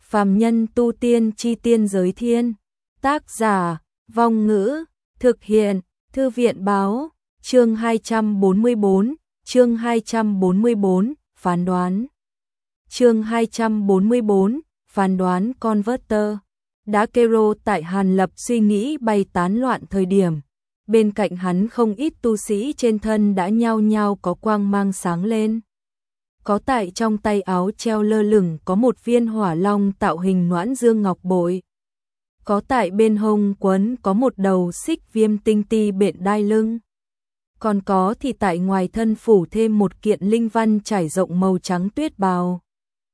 Phàm nhân tu tiên chi tiên giới thiên. Tác giả, Vong Ngữ, thực hiện, Thư viện báo, chương 244, chương 244, phán đoán. Chương 244, phán đoán Converter. Đã Kero tại Hàn Lập suy nghĩ bay tán loạn thời điểm. Bên cạnh hắn không ít tu sĩ trên thân đã nhao nhao có quang mang sáng lên. Có tại trong tay áo treo lơ lửng có một viên hỏa long tạo hình noãn dương ngọc bội. Có tại bên hông quấn có một đầu xích viêm tinh ti bện đai lưng. Còn có thì tại ngoài thân phủ thêm một kiện linh văn trải rộng màu trắng tuyết bào.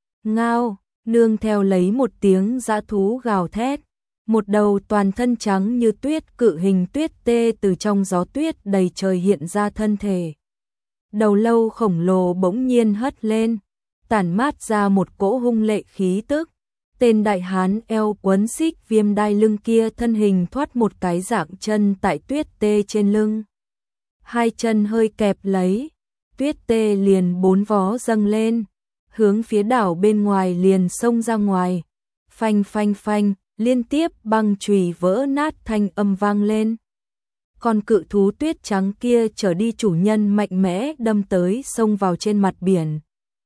Ngao, nương theo lấy một tiếng dã thú gào thét. Một đầu toàn thân trắng như tuyết cự hình tuyết tê từ trong gió tuyết đầy trời hiện ra thân thể. Đầu lâu khổng lồ bỗng nhiên hất lên, tản mát ra một cỗ hung lệ khí tức. Tên đại hán eo quấn xích viêm đai lưng kia thân hình thoát một cái dạng chân tại tuyết tê trên lưng. Hai chân hơi kẹp lấy, tuyết tê liền bốn vó dâng lên, hướng phía đảo bên ngoài liền xông ra ngoài. Phanh phanh phanh, liên tiếp băng chùy vỡ nát thanh âm vang lên. Con cự thú tuyết trắng kia trở đi chủ nhân mạnh mẽ đâm tới xông vào trên mặt biển.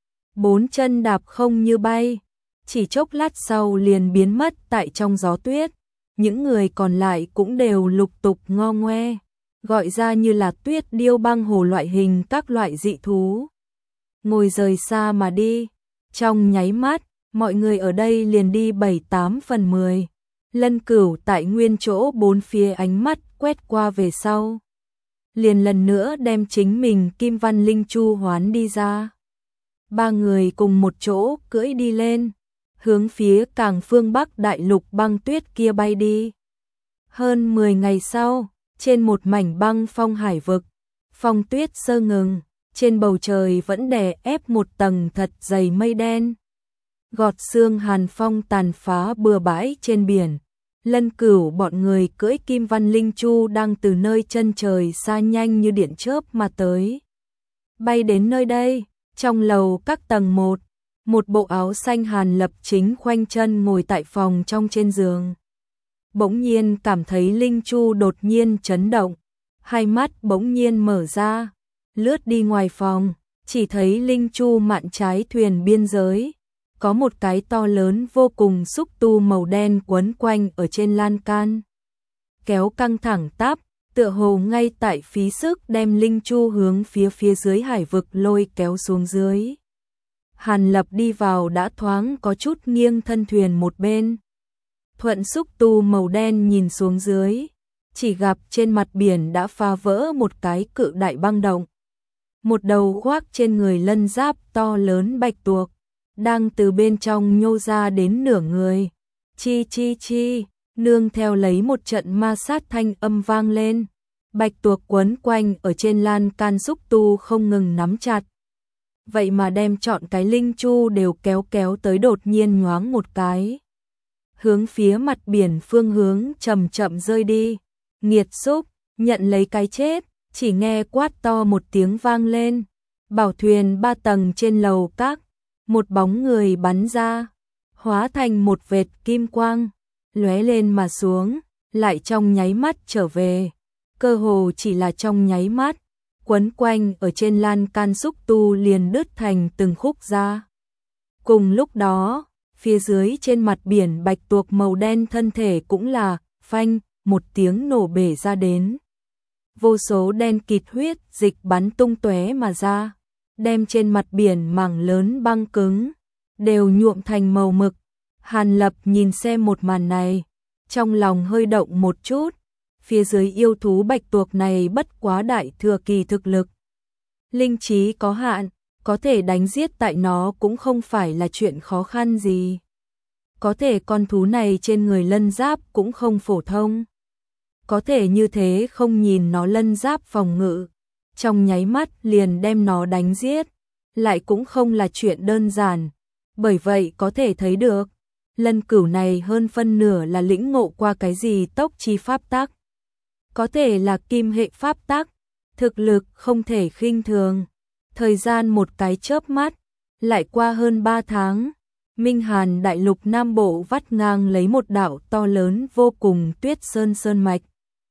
Bốn chân đạp không như bay, chỉ chốc lát sau liền biến mất tại trong gió tuyết. Những người còn lại cũng đều lục tục ngo ngoe, gọi ra như là tuyết điêu băng hồ loại hình các loại dị thú. Ngồi rời xa mà đi, trong nháy mắt, mọi người ở đây liền đi 7/8/10. Lân Cửu tại nguyên chỗ bốn phía ánh mắt quét qua về sau. Liền lần nữa đem chính mình Kim Văn Linh Chu hoán đi ra. Ba người cùng một chỗ cưỡi đi lên, hướng phía càng phương Bắc đại lục băng tuyết kia bay đi. Hơn 10 ngày sau, trên một mảnh băng phong hải vực, phong tuyết sơ ngừng, trên bầu trời vẫn đè ép một tầng thật dày mây đen. Gọt xương hàn phong tàn phá bừa bãi trên biển. Lân Cửu bọn người cưỡi Kim Văn Linh Chu đang từ nơi chân trời xa nhanh như điện chớp mà tới. Bay đến nơi đây, trong lầu các tầng một bộ áo xanh Hàn Lập chính khoanh chân ngồi tại phòng trong trên giường. Bỗng nhiên cảm thấy Linh Chu đột nhiên chấn động, hai mắt bỗng nhiên mở ra, lướt đi ngoài phòng, chỉ thấy Linh Chu mạn trái thuyền biên giới. Có một cái to lớn vô cùng xúc tu màu đen quấn quanh ở trên lan can. Kéo căng thẳng tắp, tựa hồ ngay tại phí sức đem Linh Chu hướng phía dưới hải vực lôi kéo xuống dưới. Hàn Lập đi vào đã thoáng có chút nghiêng thân thuyền một bên. Thuận xúc tu màu đen nhìn xuống dưới, chỉ gặp trên mặt biển đã phá vỡ một cái cự đại băng động. Một đầu khoác trên người lân giáp to lớn bạch tuộc đang từ bên trong nhô ra đến nửa người. Chi chi chi, nương theo lấy một trận ma sát thanh âm vang lên. Bạch tuộc quấn quanh ở trên lan can xúc tu không ngừng nắm chặt. Vậy mà đem trọn cái Linh Chu đều kéo tới, đột nhiên nhoáng một cái. Hướng phía mặt biển phương hướng chậm chậm rơi đi. Nghiệt xúc, nhận lấy cái chết, chỉ nghe quát to một tiếng vang lên. Bảo thuyền 3 tầng trên lầu các. Một bóng người bắn ra, hóa thành một vệt kim quang, lóe lên mà xuống, lại trong nháy mắt trở về. Cơ hồ chỉ là trong nháy mắt, quấn quanh ở trên lan can xúc tu liền đứt thành từng khúc ra. Cùng lúc đó, phía dưới trên mặt biển bạch tuộc màu đen thân thể cũng là phanh, một tiếng nổ bể ra đến. Vô số đen kịt huyết dịch bắn tung tóe mà ra, đem trên mặt biển mảng lớn băng cứng đều nhuộm thành màu mực. Hàn Lập nhìn xem một màn này, trong lòng hơi động một chút. Phía dưới yêu thú bạch tuộc này bất quá đại thừa kỳ thực lực, linh trí có hạn, có thể đánh giết tại nó cũng không phải là chuyện khó khăn gì. Có thể con thú này trên người lân giáp cũng không phổ thông, có thể như thế không nhìn nó lân giáp phòng ngự, trong nháy mắt liền đem nó đánh giết, lại cũng không là chuyện đơn giản. Bởi vậy có thể thấy được, Lân Cửu này hơn phân nửa là lĩnh ngộ qua cái gì tốc chi pháp tắc. Có thể là kim hệ pháp tắc, thực lực không thể khinh thường. Thời gian một cái chớp mắt, lại qua hơn 3 tháng, Minh Hàn đại lục Nam Bộ vắt ngang lấy một đảo to lớn vô cùng Tuyết Sơn mạch.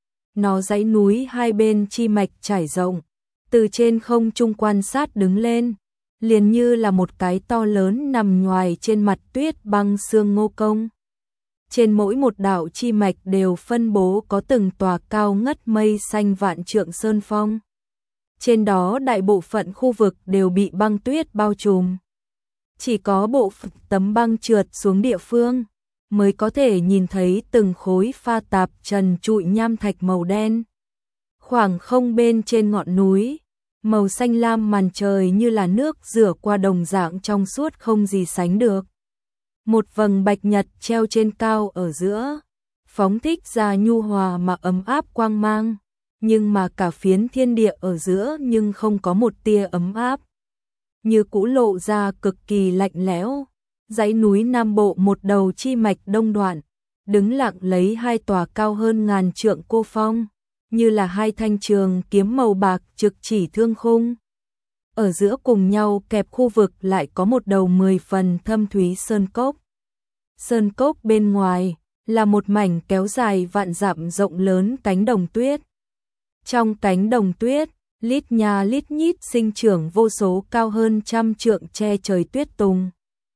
Nó dãy núi hai bên chi mạch trải rộng, từ trên không trung quan sát đứng lên, liền như là một cái to lớn nằm nhoài trên mặt tuyết băng sương Ngô Công. Trên mỗi một đảo chi mạch đều phân bố có từng tòa cao ngất mây xanh vạn trượng sơn phong. Trên đó đại bộ phận khu vực đều bị băng tuyết bao trùm. Chỉ có bộ phận tấm băng trượt xuống địa phương mới có thể nhìn thấy từng khối pha tạp trần trụi nham thạch màu đen. Khoảng không bên trên ngọn núi, màu xanh lam màn trời như là nước rửa qua đồng dạng trong suốt không gì sánh được. Một vầng bạch nhật treo trên cao ở giữa, phóng thích ra nhu hòa mà ấm áp quang mang, nhưng mà cả phiến thiên địa ở giữa nhưng không có một tia ấm áp. Như cũ lộ ra cực kỳ lạnh lẽo. Dãy núi Nam Bộ một đầu chi mạch đông đoạn, đứng lặng lấy hai tòa cao hơn ngàn trượng cô phong, như là hai thanh trường kiếm màu bạc trực chỉ thương khung. Ở giữa cùng nhau kẹp khu vực lại có một đầu 10 phần thâm thúy sơn cốc. Sơn cốc bên ngoài là một mảnh kéo dài vạn dặm rộng lớn cánh đồng tuyết. Trong cánh đồng tuyết, lít nha lít nhít sinh trưởng vô số cao hơn trăm trượng che trời tuyết tùng.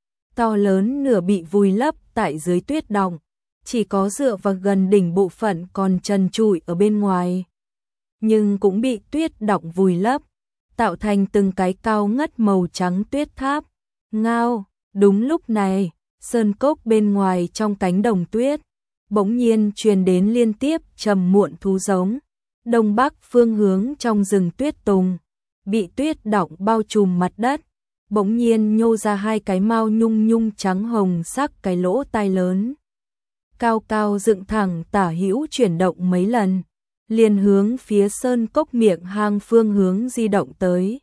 To lớn nửa bị vùi lấp tại dưới tuyết đọng, chỉ có dựa vào gần đỉnh bộ phận còn trần trụi ở bên ngoài. Nhưng cũng bị tuyết đọng vùi lấp, tạo thành từng cái cao ngất màu trắng tuyết tháp. Ngao, đúng lúc này, sơn cốc bên ngoài trong cánh đồng tuyết, bỗng nhiên truyền đến liên tiếp trầm muộn thú giống. Đông bắc phương hướng trong rừng tuyết tùng, bị tuyết đọng bao trùm mặt đất. Bỗng nhiên nhô ra hai cái mao nhung nhung trắng hồng sắc cái lỗ tai lớn. Cao cao dựng thẳng tả hữu chuyển động mấy lần, liền hướng phía sơn cốc miệng hang phương hướng di động tới.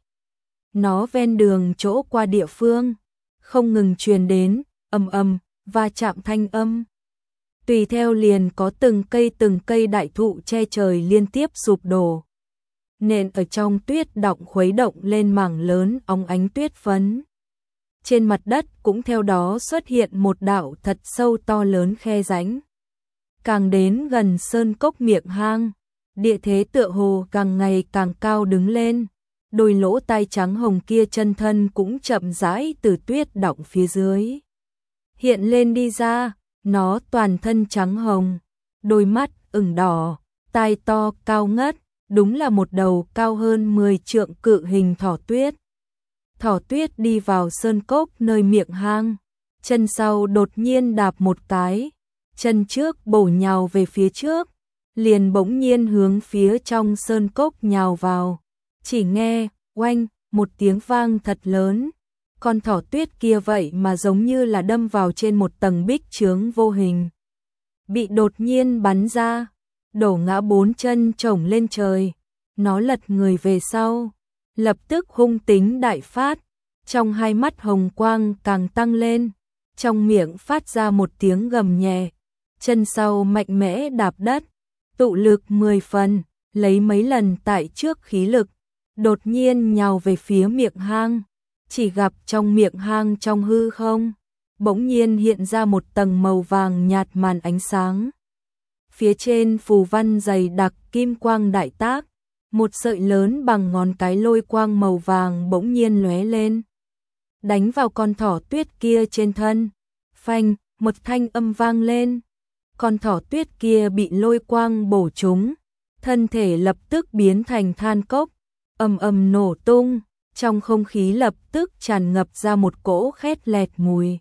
Nó ven đường chỗ qua địa phương, không ngừng truyền đến, ầm ầm, va chạm thanh âm. Tùy theo liền có từng cây đại thụ che trời liên tiếp sụp đổ. Nền ở trong tuyết đọng khuấy động lên mảng lớn óng ánh tuyết phấn. Trên mặt đất cũng theo đó xuất hiện một đạo thật sâu to lớn khe rãnh. Càng đến gần sơn cốc miệng hang, địa thế tựa hồ càng ngày càng cao đứng lên. Đôi lỗ tai trắng hồng kia chân thân cũng chậm rãi từ tuyết đọng phía dưới hiện lên đi ra, nó toàn thân trắng hồng, đôi mắt ửng đỏ, tai to cao ngất. Đúng là một đầu cao hơn 10 trượng cự hình thỏ tuyết. Thỏ tuyết đi vào sơn cốc nơi miệng hang, chân sau đột nhiên đạp một cái, chân trước bổ nhào về phía trước, liền bỗng nhiên hướng phía trong sơn cốc nhào vào. Chỉ nghe, oanh, một tiếng vang thật lớn, con thỏ tuyết kia vậy mà giống như là đâm vào trên một tầng bích chướng vô hình. Bị đột nhiên bắn ra, đổ ngã bốn chân chổng lên trời, nó lật người về sau, lập tức hung tính đại phát, trong hai mắt hồng quang càng tăng lên, trong miệng phát ra một tiếng gầm nhẹ, chân sau mạnh mẽ đạp đất, tụ lực 10 phần, lấy mấy lần tại trước khí lực, đột nhiên nhào về phía miệng hang, chỉ gặp trong miệng hang trong hư không, bỗng nhiên hiện ra một tầng màu vàng nhạt màn ánh sáng. Phía trên phù văn dày đặc kim quang đại tác, một sợi lớn bằng ngón cái lôi quang màu vàng bỗng nhiên lóe lên, đánh vào con thỏ tuyết kia trên thân. Phanh, một thanh âm vang lên. Con thỏ tuyết kia bị lôi quang bổ trúng, thân thể lập tức biến thành than cốc, ầm ầm nổ tung, trong không khí lập tức tràn ngập ra một cỗ khét lẹt mùi.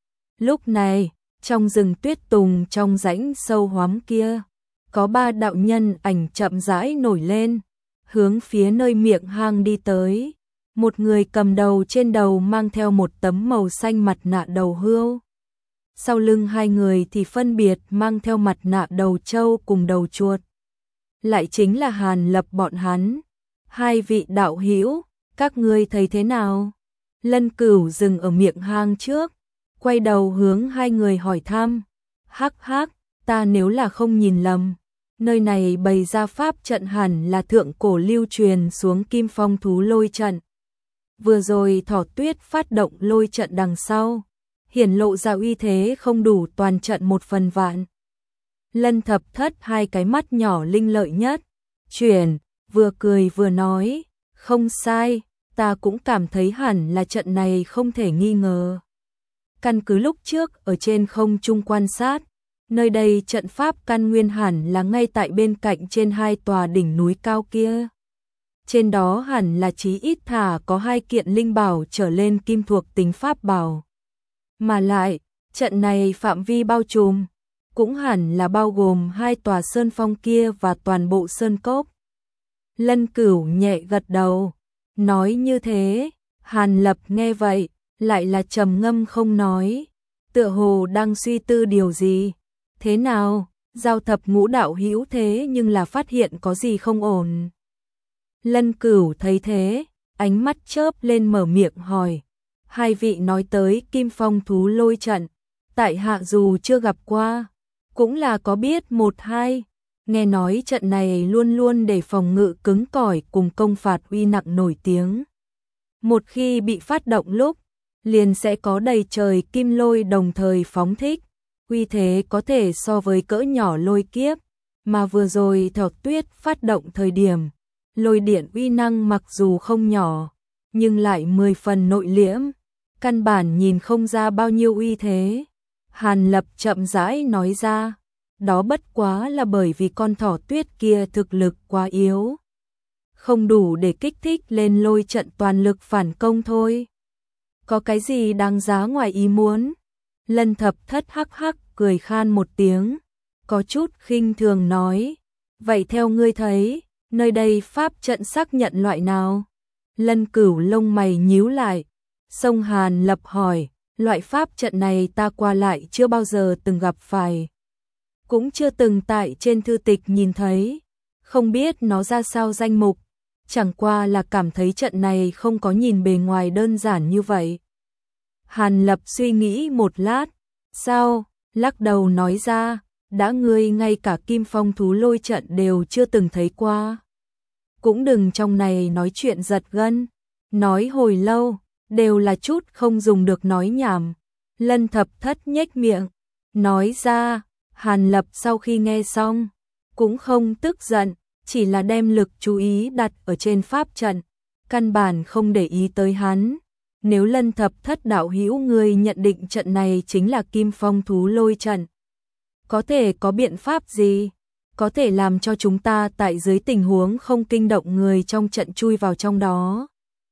Lúc này, trong rừng tuyết tùng trong rãnh sâu hoắm kia, có 3 đạo nhân ảnh chậm rãi nổi lên, hướng phía nơi miệng hang đi tới. Một người cầm đầu trên đầu mang theo một tấm màu xanh mặt nạ đầu hươu. Sau lưng hai người thì phân biệt mang theo mặt nạ đầu trâu cùng đầu chuột. Lại chính là Hàn Lập bọn hắn. Hai vị đạo hữu, các ngươi thấy thế nào? Lân Cửu dừng ở miệng hang trước, quay đầu hướng hai người hỏi thăm. Hắc hắc, ta nếu là không nhìn lầm, nơi này bày ra pháp trận hẳn là thượng cổ lưu truyền xuống Kim Phong thú lôi trận. Vừa rồi thỏ tuyết phát động lôi trận đằng sau, hiển lộ ra uy thế không đủ toàn trận 1/1000. Lân Thập Thất hai cái mắt nhỏ linh lợi nhất, chuyển, vừa cười vừa nói, không sai, ta cũng cảm thấy hẳn là trận này không thể nghi ngờ. Căn cứ lúc trước ở trên không trung quan sát, nơi đây trận pháp căn nguyên hẳn là ngay tại bên cạnh trên hai tòa đỉnh núi cao kia. Trên đó hẳn là chí ít thả có 2 kiện linh bảo trở lên kim thuộc tính pháp bảo. Mà lại, trận này phạm vi bao trùm, cũng hẳn là bao gồm 2 tòa sơn phong kia và toàn bộ sơn cốc. Lân Cửu nhẹ gật đầu, nói như thế, Hàn Lập nghe vậy, lại là trầm ngâm không nói, tựa hồ đang suy tư điều gì. Thế nào, Giao Thập Ngũ đạo hữu thế nhưng là phát hiện có gì không ổn. Lân Cửu thấy thế, ánh mắt chớp lên mở miệng hỏi, hai vị nói tới Kim Phong thú lôi trận, tại hạ dù chưa gặp qua, cũng là có biết một hai, nghe nói trận này luôn luôn để phòng ngự cứng cỏi cùng công phạt uy nặng nổi tiếng. Một khi bị phát động lúc, liền sẽ có đầy trời kim lôi đồng thời phóng thích, uy thế có thể so với cỡ nhỏ lôi kiếp, mà vừa rồi Thỏ Tuyết phát động thời điểm, lôi điện uy năng mặc dù không nhỏ, nhưng lại 10 phần nội liễm, căn bản nhìn không ra bao nhiêu uy thế. Hàn Lập chậm rãi nói ra, đó bất quá là bởi vì con Thỏ Tuyết kia thực lực quá yếu, không đủ để kích thích lên lôi trận toàn lực phản công thôi. Có cái gì đáng giá ngoài ý muốn? Lân Thập Thất hắc hắc cười khan một tiếng, có chút khinh thường nói, vậy theo ngươi thấy, nơi đây pháp trận xác nhận loại nào? Lân Cửu lông mày nhíu lại, Song Hàn Lập hỏi, loại pháp trận này ta qua lại chưa bao giờ từng gặp phải, cũng chưa từng tại trên thư tịch nhìn thấy, không biết nó ra sao danh mục, chẳng qua là cảm thấy trận này không có nhìn bề ngoài đơn giản như vậy. Hàn Lập suy nghĩ một lát, sao, lắc đầu nói ra, đã ngươi ngay cả Kim Phong thú lôi trận đều chưa từng thấy qua. Cũng đừng trong này nói chuyện giật gân, nói hồi lâu, đều là chút không dùng được nói nhảm. Lân Thập Thất nhếch miệng, nói ra, Hàn Lập sau khi nghe xong, cũng không tức giận, chỉ là đem lực chú ý đặt ở trên pháp trận, căn bản không để ý tới hắn. Nếu Lân Thập Thất đạo hữu ngươi nhận định trận này chính là Kim Phong thú lôi trận, có thể có biện pháp gì? Có thể làm cho chúng ta tại dưới tình huống không kinh động người trong trận chui vào trong đó.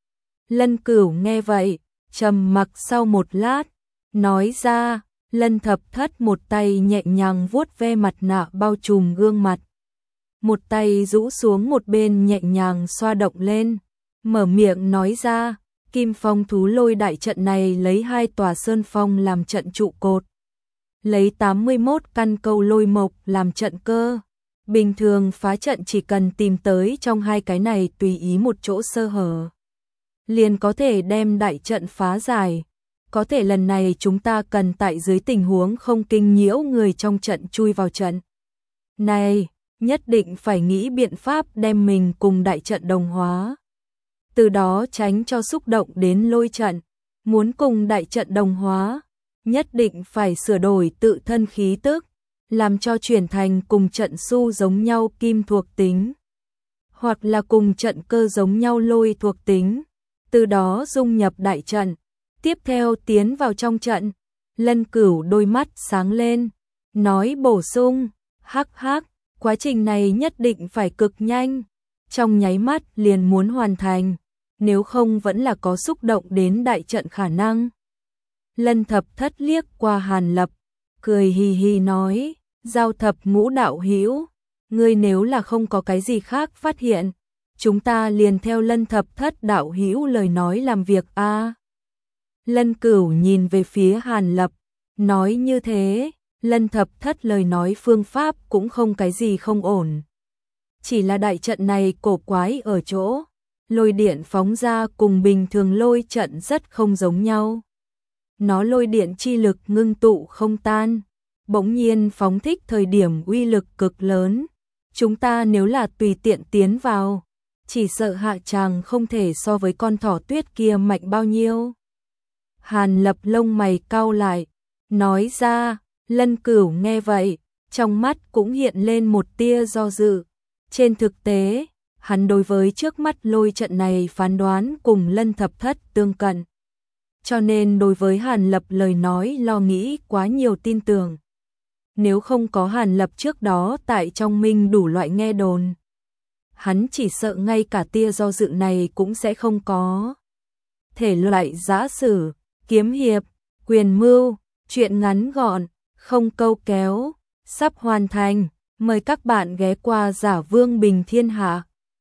Lân Cửu nghe vậy, trầm mặc sau một lát, nói ra, Lân Thập Thất một tay nhẹ nhàng vuốt ve mặt nạ bao trùm gương mặt, một tay rũ xuống một bên nhẹ nhàng xoa động lên, mở miệng nói ra, Kim Phong thú lôi đại trận này lấy 2 tòa sơn phong làm trận trụ cột, lấy 81 căn câu lôi mộc làm trận cơ. Bình thường phá trận chỉ cần tìm tới trong 2 cái này tùy ý một chỗ sơ hở, liền có thể đem đại trận phá giải. Có thể lần này chúng ta cần tại dưới tình huống không kinh nhiễu người trong trận chui vào trận này, nhất định phải nghĩ biện pháp đem mình cùng đại trận đồng hóa, từ đó tránh cho xúc động đến lôi trận. Muốn cùng đại trận đồng hóa, nhất định phải sửa đổi tự thân khí tức, làm cho chuyển thành cùng trận su giống nhau kim thuộc tính, hoặc là cùng trận cơ giống nhau lôi thuộc tính, từ đó dung nhập đại trận, tiếp theo tiến vào trong trận. Lân Cửu đôi mắt sáng lên, nói bổ sung, hắc hắc, quá trình này nhất định phải cực nhanh, trong nháy mắt liền muốn hoàn thành, nếu không vẫn là có xúc động đến đại trận khả năng. Lân Thập Thất liếc qua Hàn Lập, cười hì hì nói, Giao Thập Ngũ đạo hữu, ngươi nếu là không có cái gì khác phát hiện, chúng ta liền theo Lân Thập Thất đạo hữu lời nói làm việc a. Lân Cửu nhìn về phía Hàn Lập, nói như thế, Lân Thập Thất lời nói phương pháp cũng không cái gì không ổn. Chỉ là đại trận này cổ quái ở chỗ, lôi điện phóng ra cùng bình thường lôi trận rất không giống nhau. Nó lôi điện chi lực ngưng tụ không tan, bỗng nhiên phóng thích thời điểm uy lực cực lớn. Chúng ta nếu là tùy tiện tiến vào, chỉ sợ hạ tràng không thể so với con Thỏ Tuyết kia mạnh bao nhiêu. Hàn Lập lông mày cau lại, nói ra. Lân Cửu nghe vậy, trong mắt cũng hiện lên một tia do dự. Trên thực tế, hắn đối với trước mắt lôi trận này phán đoán cùng Lân Thập Thất tương cận. Cho nên đối với Hàn Lập lời nói lo nghĩ quá nhiều tin tưởng. Nếu không có Hàn Lập trước đó tại trong minh đủ loại nghe đồn, hắn chỉ sợ ngay cả tia do dự này cũng sẽ không có. Thể loại giã sử, kiếm hiệp, quyền mưu, truyện ngắn gọn, không câu kéo, sắp hoàn thành. Mời các bạn ghé qua Giả Vương Bình Thiên Hạ.